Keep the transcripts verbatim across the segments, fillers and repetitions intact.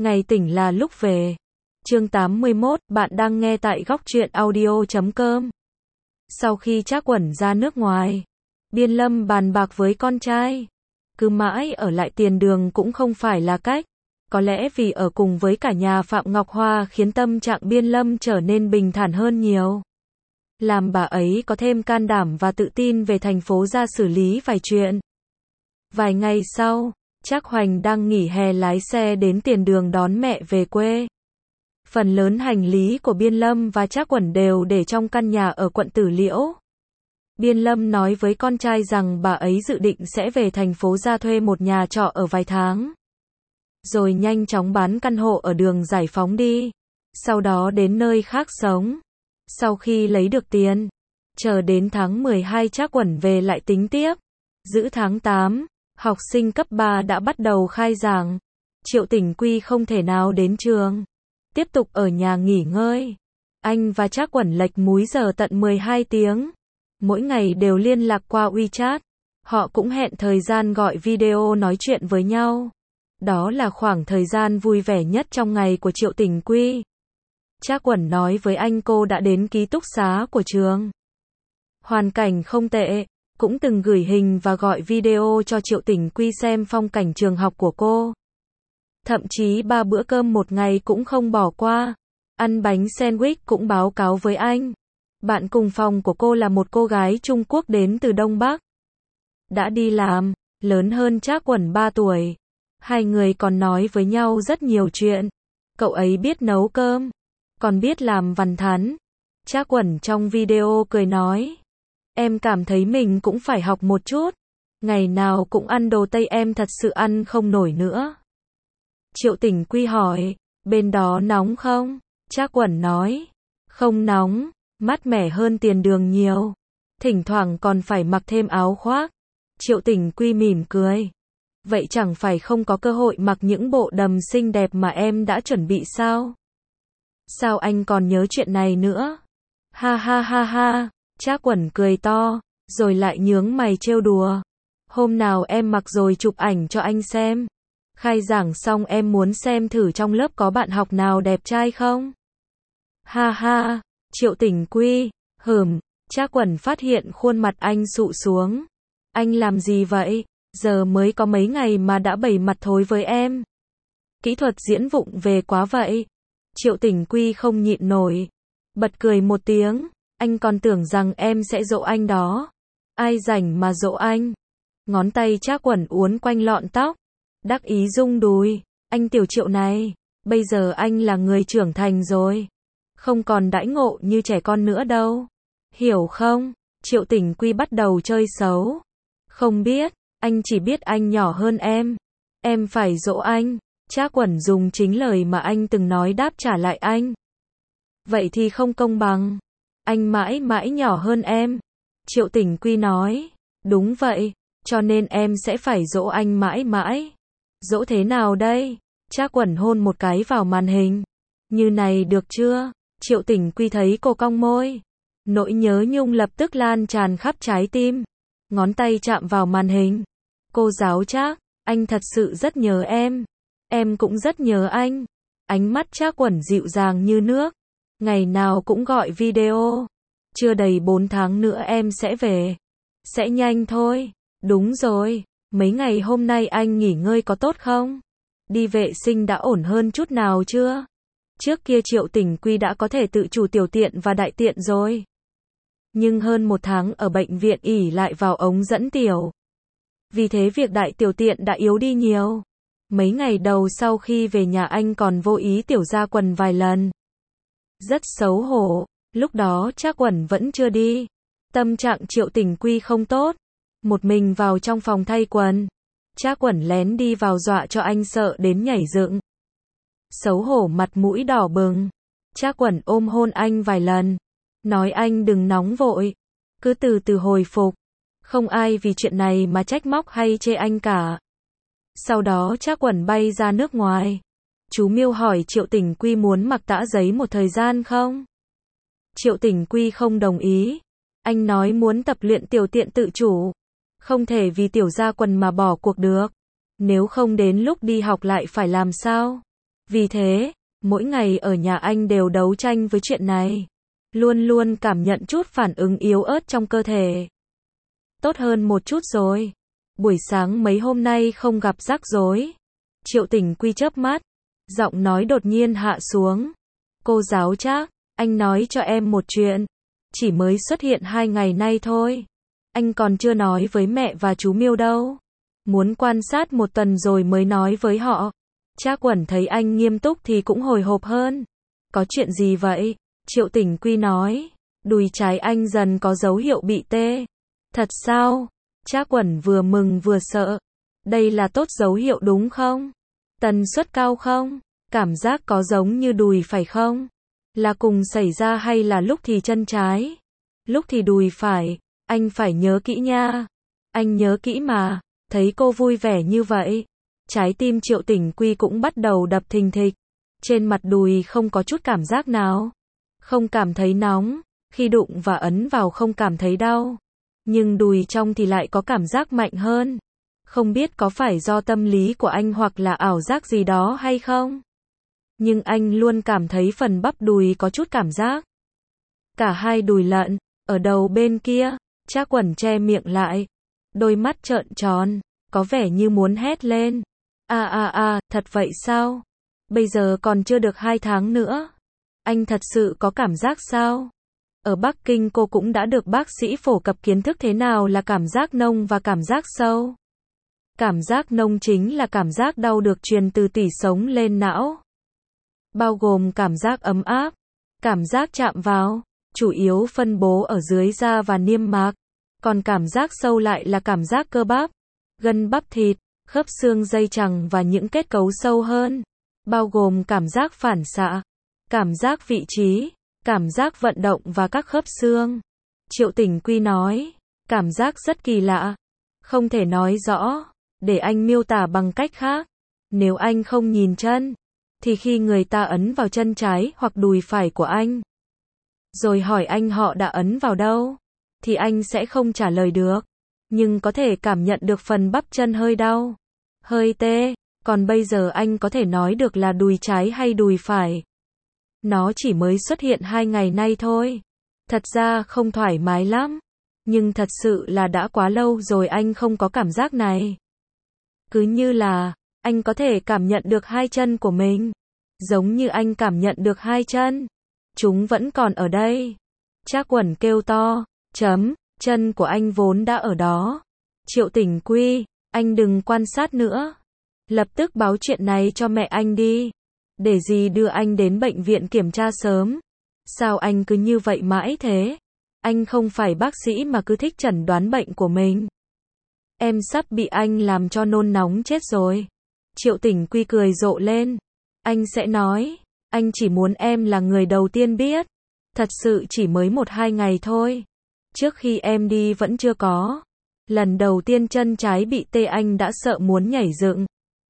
Ngày tỉnh là lúc về. Chương tám mươi mốt, bạn đang nghe tại góc truyện audio chấm com. Sau khi Trác Quẩn ra nước ngoài, Biên Lâm bàn bạc với con trai. Cứ mãi ở lại Tiền Đường cũng không phải là cách. Có lẽ vì ở cùng với cả nhà Phạm Ngọc Hoa khiến tâm trạng Biên Lâm trở nên bình thản hơn nhiều. Làm bà ấy có thêm can đảm và tự tin về thành phố ra xử lý vài chuyện. Vài ngày sau, Trác Hoành đang nghỉ hè lái xe đến Tiền Đường đón mẹ về quê. Phần lớn hành lý của Biên Lâm và Trác Quẩn đều để trong căn nhà ở quận Tử Liễu. Biên Lâm nói với con trai rằng bà ấy dự định sẽ về thành phố ra thuê một nhà trọ ở vài tháng. Rồi nhanh chóng bán căn hộ ở đường Giải Phóng đi. Sau đó đến nơi khác sống. Sau khi lấy được tiền, chờ đến tháng mười hai Trác Quẩn về lại tính tiếp. Giữ tháng tám, học sinh cấp ba đã bắt đầu khai giảng. Triệu Tỉnh Quy không thể nào đến trường. Tiếp tục ở nhà nghỉ ngơi. Anh và Trác Quẩn lệch múi giờ tận mười hai tiếng. Mỗi ngày đều liên lạc qua WeChat. Họ cũng hẹn thời gian gọi video nói chuyện với nhau. Đó là khoảng thời gian vui vẻ nhất trong ngày của Triệu Tỉnh Quy. Trác Quẩn nói với anh cô đã đến ký túc xá của trường. Hoàn cảnh không tệ, cũng từng gửi hình và gọi video cho Triệu Tỉnh Quy xem phong cảnh trường học của cô. Thậm chí ba bữa cơm một ngày cũng không bỏ qua. Ăn bánh sandwich cũng báo cáo với anh. Bạn cùng phòng của cô là một cô gái Trung Quốc đến từ Đông Bắc. Đã đi làm, lớn hơn Trác Quẩn ba tuổi. Hai người còn nói với nhau rất nhiều chuyện. Cậu ấy biết nấu cơm, còn biết làm vằn thắn. Trác Quẩn trong video cười nói. Em cảm thấy mình cũng phải học một chút. Ngày nào cũng ăn đồ Tây em thật sự ăn không nổi nữa. Triệu Tỉnh Quy hỏi, bên đó nóng không? Trác Quẩn nói, không nóng, mát mẻ hơn Tiền Đường nhiều. Thỉnh thoảng còn phải mặc thêm áo khoác. Triệu Tỉnh Quy mỉm cười. Vậy chẳng phải không có cơ hội mặc những bộ đầm xinh đẹp mà em đã chuẩn bị sao? Sao anh còn nhớ chuyện này nữa? Ha ha ha ha, Trác Quẩn cười to, rồi lại nhướng mày trêu đùa. Hôm nào em mặc rồi chụp ảnh cho anh xem. Khai giảng xong em muốn xem thử trong lớp có bạn học nào đẹp trai không? Ha ha, Triệu Tỉnh Quy, hừm, Trác Quẩn phát hiện khuôn mặt anh sụ xuống. Anh làm gì vậy? Giờ mới có mấy ngày mà đã bày mặt thối với em. Kỹ thuật diễn vụng về quá vậy. Triệu Tỉnh Quy không nhịn nổi. Bật cười một tiếng. Anh còn tưởng rằng em sẽ dỗ anh đó. Ai rảnh mà dỗ anh. Ngón tay Trác Quẩn uốn quanh lọn tóc. Đắc ý rung đùi. Anh tiểu Triệu này. Bây giờ anh là người trưởng thành rồi. Không còn đãi ngộ như trẻ con nữa đâu. Hiểu không? Triệu Tỉnh Quy bắt đầu chơi xấu. Không biết. Anh chỉ biết anh nhỏ hơn em. Em phải dỗ anh. Trác Quẩn dùng chính lời mà anh từng nói đáp trả lại anh. Vậy thì không công bằng. Anh mãi mãi nhỏ hơn em. Triệu Tỉnh Quy nói. Đúng vậy. Cho nên em sẽ phải dỗ anh mãi mãi. Dỗ thế nào đây? Trác Quẩn hôn một cái vào màn hình. Như này được chưa? Triệu Tỉnh Quy thấy cô cong môi. Nỗi nhớ nhung lập tức lan tràn khắp trái tim. Ngón tay chạm vào màn hình. Cô giáo Trác, anh thật sự rất nhớ em. Em cũng rất nhớ anh. Ánh mắt Trác Quẩn dịu dàng như nước. Ngày nào cũng gọi video. Chưa đầy bốn tháng nữa em sẽ về. Sẽ nhanh thôi. Đúng rồi. Mấy ngày hôm nay anh nghỉ ngơi có tốt không? Đi vệ sinh đã ổn hơn chút nào chưa? Trước kia Triệu Tỉnh Quy đã có thể tự chủ tiểu tiện và đại tiện rồi. Nhưng hơn một tháng ở bệnh viện ỉ lại vào ống dẫn tiểu. Vì thế việc đại tiểu tiện đã yếu đi nhiều. Mấy ngày đầu sau khi về nhà anh còn vô ý tiểu ra quần vài lần. Rất xấu hổ. Lúc đó Trác Quẩn vẫn chưa đi. Tâm trạng Triệu Tỉnh Quy không tốt. Một mình vào trong phòng thay quần. Trác Quẩn lén đi vào dọa cho anh sợ đến nhảy dựng. Xấu hổ mặt mũi đỏ bừng. Trác Quẩn ôm hôn anh vài lần. Nói anh đừng nóng vội. Cứ từ từ hồi phục. Không ai vì chuyện này mà trách móc hay chê anh cả. Sau đó Trác Quẩn bay ra nước ngoài. Chú Miêu hỏi Triệu Tỉnh Quy muốn mặc tã giấy một thời gian không? Triệu Tỉnh Quy không đồng ý. Anh nói muốn tập luyện tiểu tiện tự chủ. Không thể vì tiểu ra quần mà bỏ cuộc được. Nếu không đến lúc đi học lại phải làm sao? Vì thế, mỗi ngày ở nhà anh đều đấu tranh với chuyện này. Luôn luôn cảm nhận chút phản ứng yếu ớt trong cơ thể. Tốt hơn một chút rồi. Buổi sáng mấy hôm nay không gặp rắc rối. Triệu Tình Quy chớp mắt. Giọng nói đột nhiên hạ xuống. Cô giáo Trác, anh nói cho em một chuyện. Chỉ mới xuất hiện hai ngày nay thôi. Anh còn chưa nói với mẹ và chú Miêu đâu. Muốn quan sát một tuần rồi mới nói với họ. Trác Quẩn thấy anh nghiêm túc thì cũng hồi hộp hơn. Có chuyện gì vậy? Triệu Tình Quy nói. Đùi trái anh dần có dấu hiệu bị tê. Thật sao? Trác Quẩn vừa mừng vừa sợ. Đây là tốt dấu hiệu đúng không? Tần suất cao không? Cảm giác có giống như đùi phải không? Là cùng xảy ra hay là lúc thì chân trái? Lúc thì đùi phải. Anh phải nhớ kỹ nha. Anh nhớ kỹ mà. Thấy cô vui vẻ như vậy. Trái tim Triệu Tình Quy cũng bắt đầu đập thình thịch. Trên mặt đùi không có chút cảm giác nào. Không cảm thấy nóng. Khi đụng và ấn vào không cảm thấy đau. Nhưng đùi trong thì lại có cảm giác mạnh hơn. Không biết có phải do tâm lý của anh hoặc là ảo giác gì đó hay không? Nhưng anh luôn cảm thấy phần bắp đùi có chút cảm giác. Cả hai đùi lận, ở đầu bên kia, Trác Quẩn che miệng lại. Đôi mắt trợn tròn, có vẻ như muốn hét lên. À à à, thật vậy sao? Bây giờ còn chưa được hai tháng nữa. Anh thật sự có cảm giác sao? Ở Bắc Kinh cô cũng đã được bác sĩ phổ cập kiến thức thế nào là cảm giác nông và cảm giác sâu. Cảm giác nông chính là cảm giác đau được truyền từ tủy sống lên não. Bao gồm cảm giác ấm áp, cảm giác chạm vào, chủ yếu phân bố ở dưới da và niêm mạc. Còn cảm giác sâu lại là cảm giác cơ bắp, gân bắp thịt, khớp xương dây chằng và những kết cấu sâu hơn. Bao gồm cảm giác phản xạ, cảm giác vị trí, cảm giác vận động và các khớp xương. Triệu Tình Quy nói, cảm giác rất kỳ lạ. Không thể nói rõ, để anh miêu tả bằng cách khác. Nếu anh không nhìn chân, thì khi người ta ấn vào chân trái hoặc đùi phải của anh, rồi hỏi anh họ đã ấn vào đâu, thì anh sẽ không trả lời được. Nhưng có thể cảm nhận được phần bắp chân hơi đau, hơi tê. Còn bây giờ anh có thể nói được là đùi trái hay đùi phải. Nó chỉ mới xuất hiện hai ngày nay thôi. Thật ra không thoải mái lắm. Nhưng thật sự là đã quá lâu rồi anh không có cảm giác này. Cứ như là, anh có thể cảm nhận được hai chân của mình. Giống như anh cảm nhận được hai chân. Chúng vẫn còn ở đây. Trác Quẩn kêu to, chấm, chân của anh vốn đã ở đó. Triệu Tình Quy, anh đừng quan sát nữa. Lập tức báo chuyện này cho mẹ anh đi. Để gì đưa anh đến bệnh viện kiểm tra sớm. Sao anh cứ như vậy mãi thế? Anh không phải bác sĩ mà cứ thích chẩn đoán bệnh của mình. Em sắp bị anh làm cho nôn nóng chết rồi. Triệu Tình Quy cười rộ lên. Anh sẽ nói, anh chỉ muốn em là người đầu tiên biết. Thật sự chỉ mới một hai ngày thôi. Trước khi em đi vẫn chưa có. Lần đầu tiên chân trái bị tê anh đã sợ muốn nhảy dựng.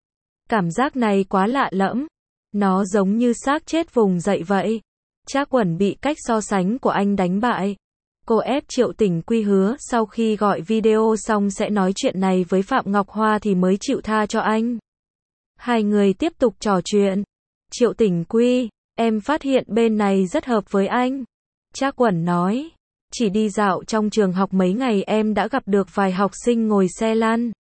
Cảm giác này quá lạ lẫm. Nó giống như xác chết vùng dậy vậy. Trác Quẩn bị cách so sánh của anh đánh bại. Cô ép Triệu Tình Quy hứa sau khi gọi video xong sẽ nói chuyện này với Phạm Ngọc Hoa thì mới chịu tha cho anh. Hai người tiếp tục trò chuyện. Triệu Tình Quy, em phát hiện bên này rất hợp với anh. Trác Quẩn nói, chỉ đi dạo trong trường học mấy ngày em đã gặp được vài học sinh ngồi xe lăn.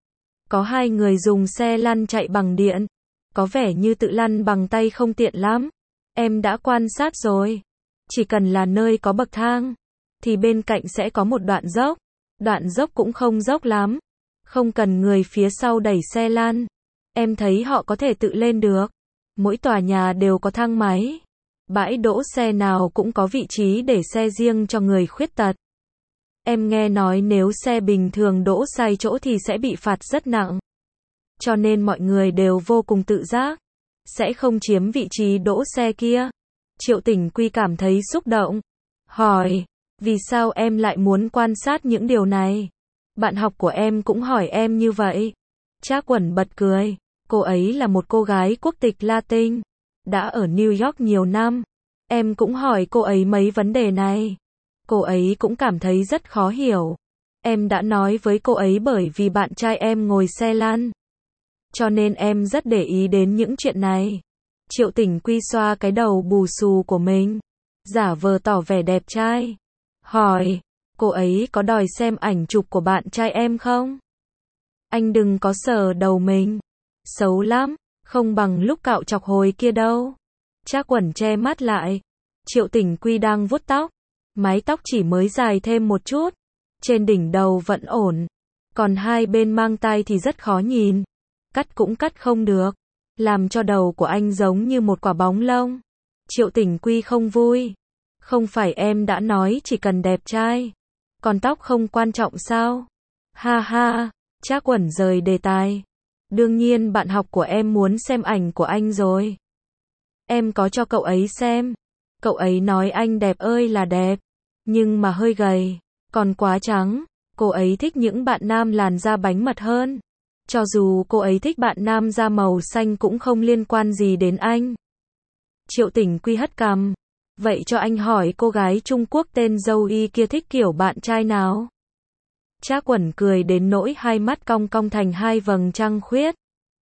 Có hai người dùng xe lăn chạy bằng điện. Có vẻ như tự lăn bằng tay không tiện lắm. Em đã quan sát rồi. Chỉ cần là nơi có bậc thang, thì bên cạnh sẽ có một đoạn dốc. Đoạn dốc cũng không dốc lắm. Không cần người phía sau đẩy xe lăn. Em thấy họ có thể tự lên được. Mỗi tòa nhà đều có thang máy. Bãi đỗ xe nào cũng có vị trí để xe riêng cho người khuyết tật. Em nghe nói nếu xe bình thường đỗ sai chỗ thì sẽ bị phạt rất nặng. Cho nên mọi người đều vô cùng tự giác. Sẽ không chiếm vị trí đỗ xe kia. Triệu Tình Quy cảm thấy xúc động. Hỏi, vì sao em lại muốn quan sát những điều này? Bạn học của em cũng hỏi em như vậy. Trác Quẩn bật cười. Cô ấy là một cô gái quốc tịch Latin. Đã ở New York nhiều năm. Em cũng hỏi cô ấy mấy vấn đề này. Cô ấy cũng cảm thấy rất khó hiểu. Em đã nói với cô ấy bởi vì bạn trai em ngồi xe lăn. Cho nên em rất để ý đến những chuyện này. Triệu Tỉnh Quy xoa cái đầu bù xù của mình, giả vờ tỏ vẻ đẹp trai. Hỏi, cô ấy có đòi xem ảnh chụp của bạn trai em không? Anh đừng có sờ đầu mình. Xấu lắm, không bằng lúc cạo chọc hồi kia đâu. Trác Quẩn che mắt lại. Triệu Tỉnh Quy đang vuốt tóc. Mái tóc chỉ mới dài thêm một chút. Trên đỉnh đầu vẫn ổn. Còn hai bên mang tai thì rất khó nhìn. Cắt cũng cắt không được. Làm cho đầu của anh giống như một quả bóng lông. Triệu Tỉnh Quy không vui. Không phải em đã nói chỉ cần đẹp trai. Còn tóc không quan trọng sao? Ha ha, Trác Quẩn rời đề tài. Đương nhiên bạn học của em muốn xem ảnh của anh rồi. Em có cho cậu ấy xem. Cậu ấy nói anh đẹp ơi là đẹp. Nhưng mà hơi gầy. Còn quá trắng. Cô ấy thích những bạn nam làn da bánh mật hơn. Cho dù cô ấy thích bạn nam da màu xanh cũng không liên quan gì đến anh. Triệu Tỉnh Quy hất cằm. Vậy cho anh hỏi cô gái Trung Quốc tên Dâu Y kia thích kiểu bạn trai nào? Trác Quẩn cười đến nỗi hai mắt cong cong thành hai vầng trăng khuyết.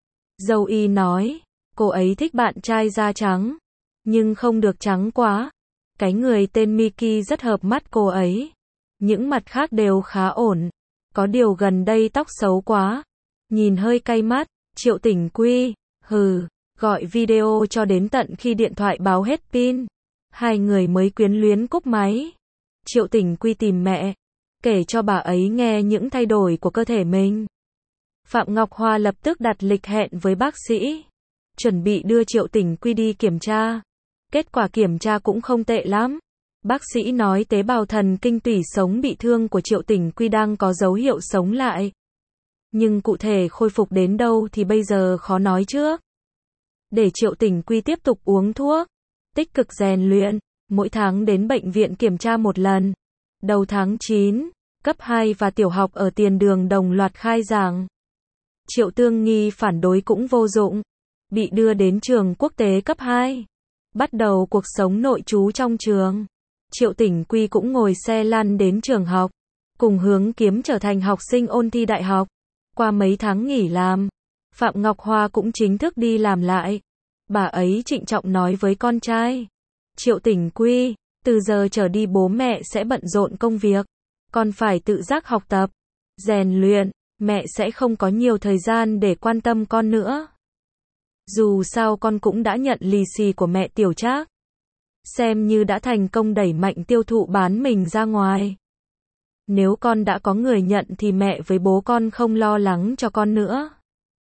Dâu Y nói, cô ấy thích bạn trai da trắng, nhưng không được trắng quá. Cái người tên Miki rất hợp mắt cô ấy. Những mặt khác đều khá ổn. Có điều gần đây tóc xấu quá. Nhìn hơi cay mắt. Triệu Tỉnh Quy, hừ, gọi video cho đến tận khi điện thoại báo hết pin. Hai người mới quyến luyến cúp máy. Triệu Tỉnh Quy tìm mẹ, kể cho bà ấy nghe những thay đổi của cơ thể mình. Phạm Ngọc Hoa lập tức đặt lịch hẹn với bác sĩ, chuẩn bị đưa Triệu Tỉnh Quy đi kiểm tra. Kết quả kiểm tra cũng không tệ lắm. Bác sĩ nói tế bào thần kinh tủy sống bị thương của Triệu Tỉnh Quy đang có dấu hiệu sống lại. Nhưng cụ thể khôi phục đến đâu thì bây giờ khó nói trước. Để Triệu Tỉnh Quy tiếp tục uống thuốc, tích cực rèn luyện, mỗi tháng đến bệnh viện kiểm tra một lần. Đầu tháng chín, cấp hai và tiểu học ở Tiền Đường đồng loạt khai giảng. Triệu Tương Nghi phản đối cũng vô dụng, bị đưa đến trường quốc tế cấp hai. Bắt đầu cuộc sống nội trú trong trường. Triệu Tỉnh Quy cũng ngồi xe lăn đến trường học, cùng hướng kiếm trở thành học sinh ôn thi đại học. Qua mấy tháng nghỉ làm, Phạm Ngọc Hoa cũng chính thức đi làm lại. Bà ấy trịnh trọng nói với con trai, Triệu Tỉnh Quy, từ giờ trở đi bố mẹ sẽ bận rộn công việc, con phải tự giác học tập, rèn luyện, mẹ sẽ không có nhiều thời gian để quan tâm con nữa. Dù sao con cũng đã nhận lì xì của mẹ Tiểu Trác, xem như đã thành công đẩy mạnh tiêu thụ bán mình ra ngoài. Nếu con đã có người nhận thì mẹ với bố con không lo lắng cho con nữa.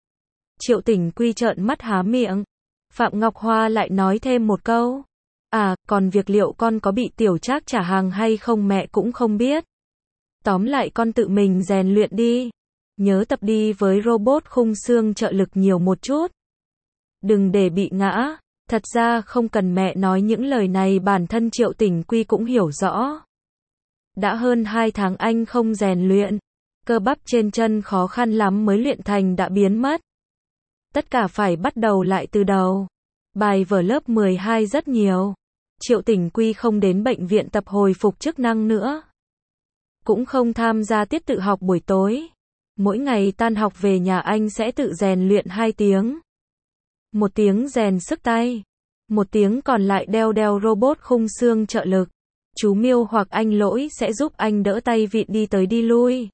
Triệu Tỉnh Quy trợn mắt há miệng. Phạm Ngọc Hoa lại nói thêm một câu. À, còn việc liệu con có bị Tiểu Trác trả hàng hay không mẹ cũng không biết. Tóm lại con tự mình rèn luyện đi. Nhớ tập đi với robot khung xương trợ lực nhiều một chút. Đừng để bị ngã. Thật ra không cần mẹ nói những lời này, bản thân Triệu Tỉnh Quy cũng hiểu rõ. Đã hơn hai tháng anh không rèn luyện. Cơ bắp trên chân khó khăn lắm mới luyện thành đã biến mất. Tất cả phải bắt đầu lại từ đầu. Bài vở lớp mười hai rất nhiều. Triệu Tỉnh Quy không đến bệnh viện tập hồi phục chức năng nữa. Cũng không tham gia tiết tự học buổi tối. Mỗi ngày tan học về nhà anh sẽ tự rèn luyện hai tiếng. Một tiếng rèn sức tay. Một tiếng còn lại đeo đeo robot khung xương trợ lực. Chú Miêu hoặc anh Lỗi sẽ giúp anh đỡ tay vịn đi tới đi lui.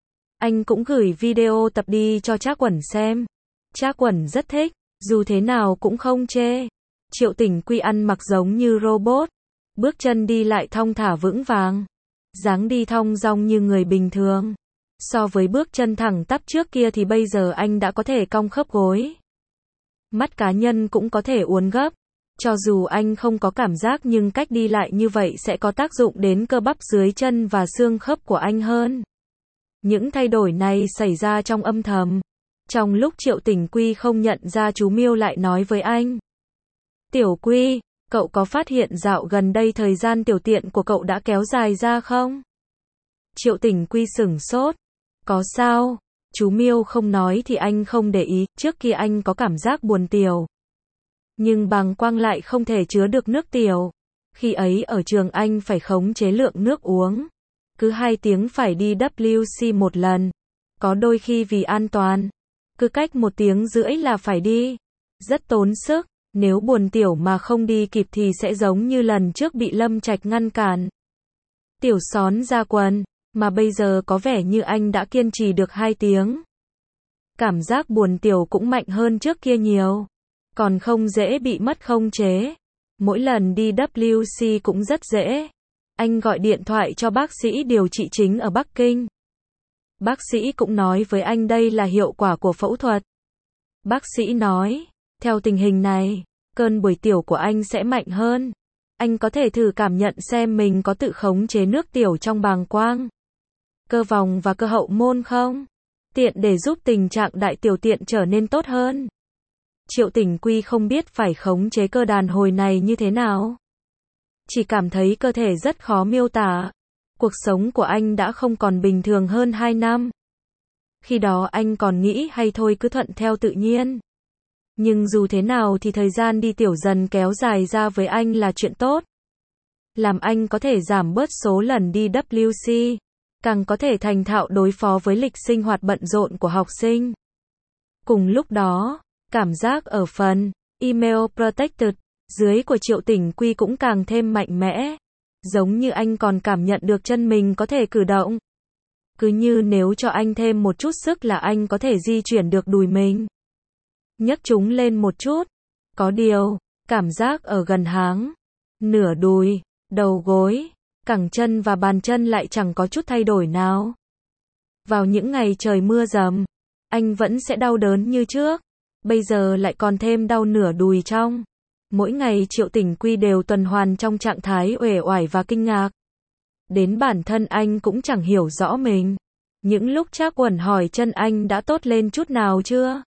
Anh cũng gửi video tập đi cho Trác Quẩn xem. Trác Quẩn rất thích, dù thế nào cũng không chê. Triệu Tỉnh Quy ăn mặc giống như robot, bước chân đi lại thong thả vững vàng, dáng đi thong dong như người bình thường. So với bước chân thẳng tắp trước kia thì bây giờ anh đã có thể cong khớp gối. Mắt cá nhân cũng có thể uốn gấp. Cho dù anh không có cảm giác nhưng cách đi lại như vậy sẽ có tác dụng đến cơ bắp dưới chân và xương khớp của anh hơn. Những thay đổi này xảy ra trong âm thầm. Trong lúc Triệu Tỉnh Quy không nhận ra, chú Miêu lại nói với anh. Tiểu Quy, cậu có phát hiện dạo gần đây thời gian tiểu tiện của cậu đã kéo dài ra không? Triệu Tỉnh Quy sửng sốt. Có sao? Chú Miêu không nói thì anh không để ý, trước kia anh có cảm giác buồn tiểu. Nhưng bàng quang lại không thể chứa được nước tiểu. Khi ấy ở trường anh phải khống chế lượng nước uống. Cứ hai tiếng phải đi W C một lần. Có đôi khi vì an toàn, cứ cách một tiếng rưỡi là phải đi. Rất tốn sức. Nếu buồn tiểu mà không đi kịp thì sẽ giống như lần trước bị Lâm Trạch ngăn cản. Tiểu xón ra quần, mà bây giờ có vẻ như anh đã kiên trì được hai tiếng. Cảm giác buồn tiểu cũng mạnh hơn trước kia nhiều. Còn không dễ bị mất không chế. Mỗi lần đi W C cũng rất dễ. Anh gọi điện thoại cho bác sĩ điều trị chính ở Bắc Kinh. Bác sĩ cũng nói với anh đây là hiệu quả của phẫu thuật. Bác sĩ nói, theo tình hình này, cơn buổi tiểu của anh sẽ mạnh hơn. Anh có thể thử cảm nhận xem mình có tự khống chế nước tiểu trong bàng quang, cơ vòng và cơ hậu môn không? Tiện để giúp tình trạng đại tiểu tiện trở nên tốt hơn. Triệu Tỉnh Quy không biết phải khống chế cơ đàn hồi này như thế nào. Chỉ cảm thấy cơ thể rất khó miêu tả. Cuộc sống của anh đã không còn bình thường hơn hai năm. Khi đó anh còn nghĩ hay thôi cứ thuận theo tự nhiên. Nhưng dù thế nào thì thời gian đi tiểu dần kéo dài ra với anh là chuyện tốt. Làm anh có thể giảm bớt số lần đi W C, càng có thể thành thạo đối phó với lịch sinh hoạt bận rộn của học sinh. Cùng lúc đó, cảm giác ở phần email protected dưới của Triệu Tỉnh Quy cũng càng thêm mạnh mẽ. Giống như anh còn cảm nhận được chân mình có thể cử động. Cứ như nếu cho anh thêm một chút sức là anh có thể di chuyển được đùi mình. Nhấc chúng lên một chút. Có điều, cảm giác ở gần háng, nửa đùi, đầu gối, cẳng chân và bàn chân lại chẳng có chút thay đổi nào. Vào những ngày trời mưa dầm, anh vẫn sẽ đau đớn như trước. Bây giờ lại còn thêm đau nửa đùi trong. Mỗi ngày Triệu Tỉnh Quy đều tuần hoàn trong trạng thái uể oải và kinh ngạc. Đến bản thân anh cũng chẳng hiểu rõ mình. Những lúc Trác Uẩn hỏi chân anh đã tốt lên chút nào chưa?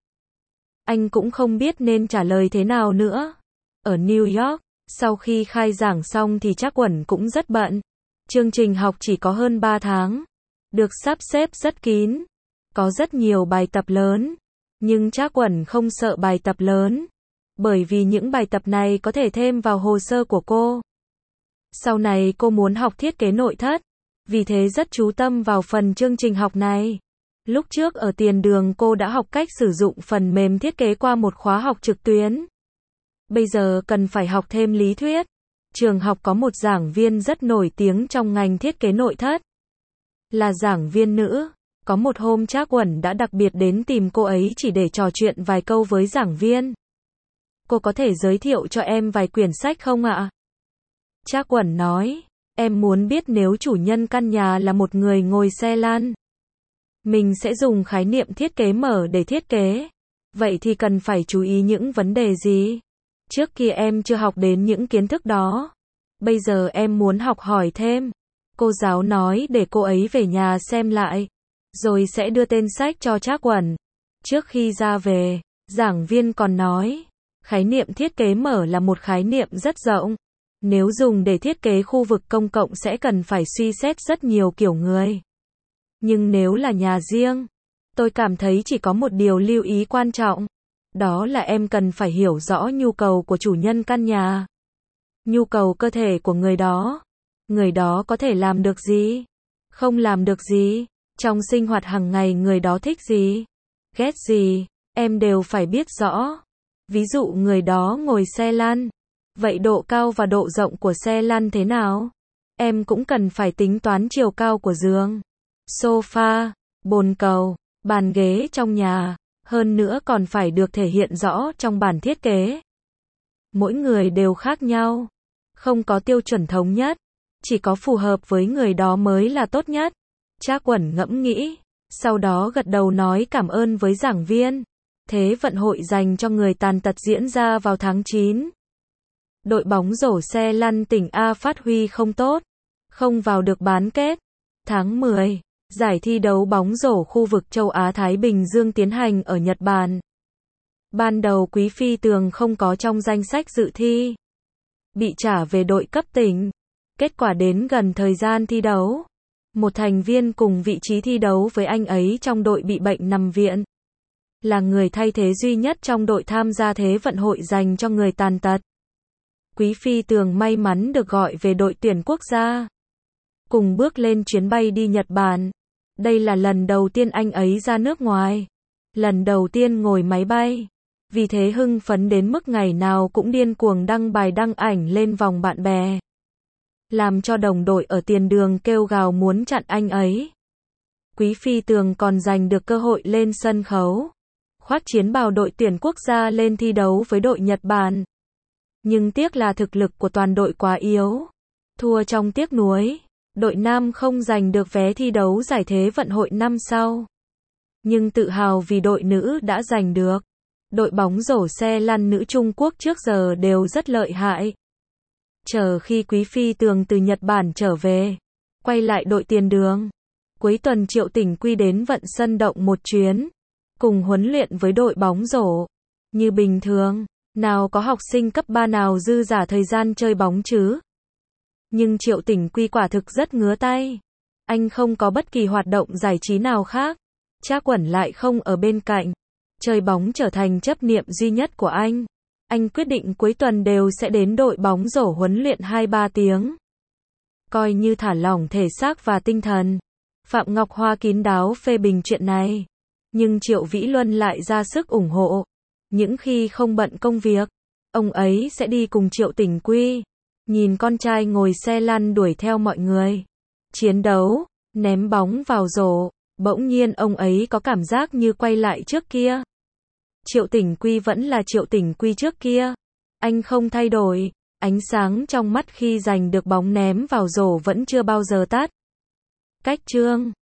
Anh cũng không biết nên trả lời thế nào nữa. Ở New York, sau khi khai giảng xong thì Trác Uẩn cũng rất bận. Chương trình học chỉ có hơn ba tháng. Được sắp xếp rất kín. Có rất nhiều bài tập lớn. Nhưng Trác Uẩn không sợ bài tập lớn. Bởi vì những bài tập này có thể thêm vào hồ sơ của cô. Sau này cô muốn học thiết kế nội thất. Vì thế rất chú tâm vào phần chương trình học này. Lúc trước ở tiền đường cô đã học cách sử dụng phần mềm thiết kế qua một khóa học trực tuyến. Bây giờ cần phải học thêm lý thuyết. Trường học có một giảng viên rất nổi tiếng trong ngành thiết kế nội thất. Là giảng viên nữ. Có một hôm Trác Uẩn đã đặc biệt đến tìm cô ấy chỉ để trò chuyện vài câu với giảng viên. Cô có thể giới thiệu cho em vài quyển sách không ạ? Trác Uẩn nói, em muốn biết nếu chủ nhân căn nhà là một người ngồi xe lăn. Mình sẽ dùng khái niệm thiết kế mở để thiết kế. Vậy thì cần phải chú ý những vấn đề gì? Trước kia em chưa học đến những kiến thức đó. Bây giờ em muốn học hỏi thêm. Cô giáo nói để cô ấy về nhà xem lại. Rồi sẽ đưa tên sách cho Trác Uẩn. Trước khi ra về, giảng viên còn nói, khái niệm thiết kế mở là một khái niệm rất rộng. Nếu dùng để thiết kế khu vực công cộng sẽ cần phải suy xét rất nhiều kiểu người. Nhưng nếu là nhà riêng, tôi cảm thấy chỉ có một điều lưu ý quan trọng. Đó là em cần phải hiểu rõ nhu cầu của chủ nhân căn nhà. Nhu cầu cơ thể của người đó. Người đó có thể làm được gì? Không làm được gì? Trong sinh hoạt hàng ngày người đó thích gì? Ghét gì? Em đều phải biết rõ. Ví dụ người đó ngồi xe lăn. Vậy độ cao và độ rộng của xe lăn thế nào? Em cũng cần phải tính toán chiều cao của giường, sofa, bồn cầu, bàn ghế trong nhà. Hơn nữa còn phải được thể hiện rõ trong bản thiết kế. Mỗi người đều khác nhau. Không có tiêu chuẩn thống nhất. Chỉ có phù hợp với người đó mới là tốt nhất. Trác Uẩn ngẫm nghĩ. Sau đó gật đầu nói cảm ơn với giảng viên. Thế vận hội dành cho người tàn tật diễn ra vào tháng chín. Đội bóng rổ xe lăn tỉnh A phát huy không tốt. Không vào được bán kết. Tháng mười. Giải thi đấu bóng rổ khu vực châu Á-Thái Bình Dương tiến hành ở Nhật Bản. Ban đầu Quý Phi Tường không có trong danh sách dự thi. Bị trả về đội cấp tỉnh. Kết quả đến gần thời gian thi đấu. Một thành viên cùng vị trí thi đấu với anh ấy trong đội bị bệnh nằm viện. Là người thay thế duy nhất trong đội tham gia thế vận hội dành cho người tàn tật. Quý Phi Tường may mắn được gọi về đội tuyển quốc gia. Cùng bước lên chuyến bay đi Nhật Bản. Đây là lần đầu tiên anh ấy ra nước ngoài. Lần đầu tiên ngồi máy bay. Vì thế hưng phấn đến mức ngày nào cũng điên cuồng đăng bài đăng ảnh lên vòng bạn bè. Làm cho đồng đội ở tiền đường kêu gào muốn chặn anh ấy. Quý Phi Tường còn giành được cơ hội lên sân khấu. Khoác chiến bào đội tuyển quốc gia lên thi đấu với đội Nhật Bản. Nhưng tiếc là thực lực của toàn đội quá yếu. Thua trong tiếc nuối. Đội nam không giành được vé thi đấu giải Thế vận hội năm sau. Nhưng tự hào vì đội nữ đã giành được. Đội bóng rổ xe lăn nữ Trung Quốc trước giờ đều rất lợi hại. Chờ khi Quý Phi Tường từ Nhật Bản trở về, quay lại đội tiền đường. Cuối tuần Triệu Tỉnh Quy đến vận sân động một chuyến, cùng huấn luyện với đội bóng rổ. Như bình thường, nào có học sinh cấp ba nào dư dả thời gian chơi bóng chứ. Nhưng Triệu Tỉnh Quy quả thực rất ngứa tay. Anh không có bất kỳ hoạt động giải trí nào khác. Trác Quẩn lại không ở bên cạnh. Chơi bóng trở thành chấp niệm duy nhất của anh. Anh quyết định cuối tuần đều sẽ đến đội bóng rổ huấn luyện hai ba tiếng. Coi như thả lỏng thể xác và tinh thần. Phạm Ngọc Hoa kín đáo phê bình chuyện này. Nhưng Triệu Vĩ Luân lại ra sức ủng hộ. Những khi không bận công việc, ông ấy sẽ đi cùng Triệu Tỉnh Quy. Nhìn con trai ngồi xe lăn đuổi theo mọi người. Chiến đấu, ném bóng vào rổ. Bỗng nhiên ông ấy có cảm giác như quay lại trước kia. Triệu Tỉnh Quy vẫn là Triệu Tỉnh Quy trước kia. Anh không thay đổi. Ánh sáng trong mắt khi giành được bóng ném vào rổ vẫn chưa bao giờ tắt. Cách chương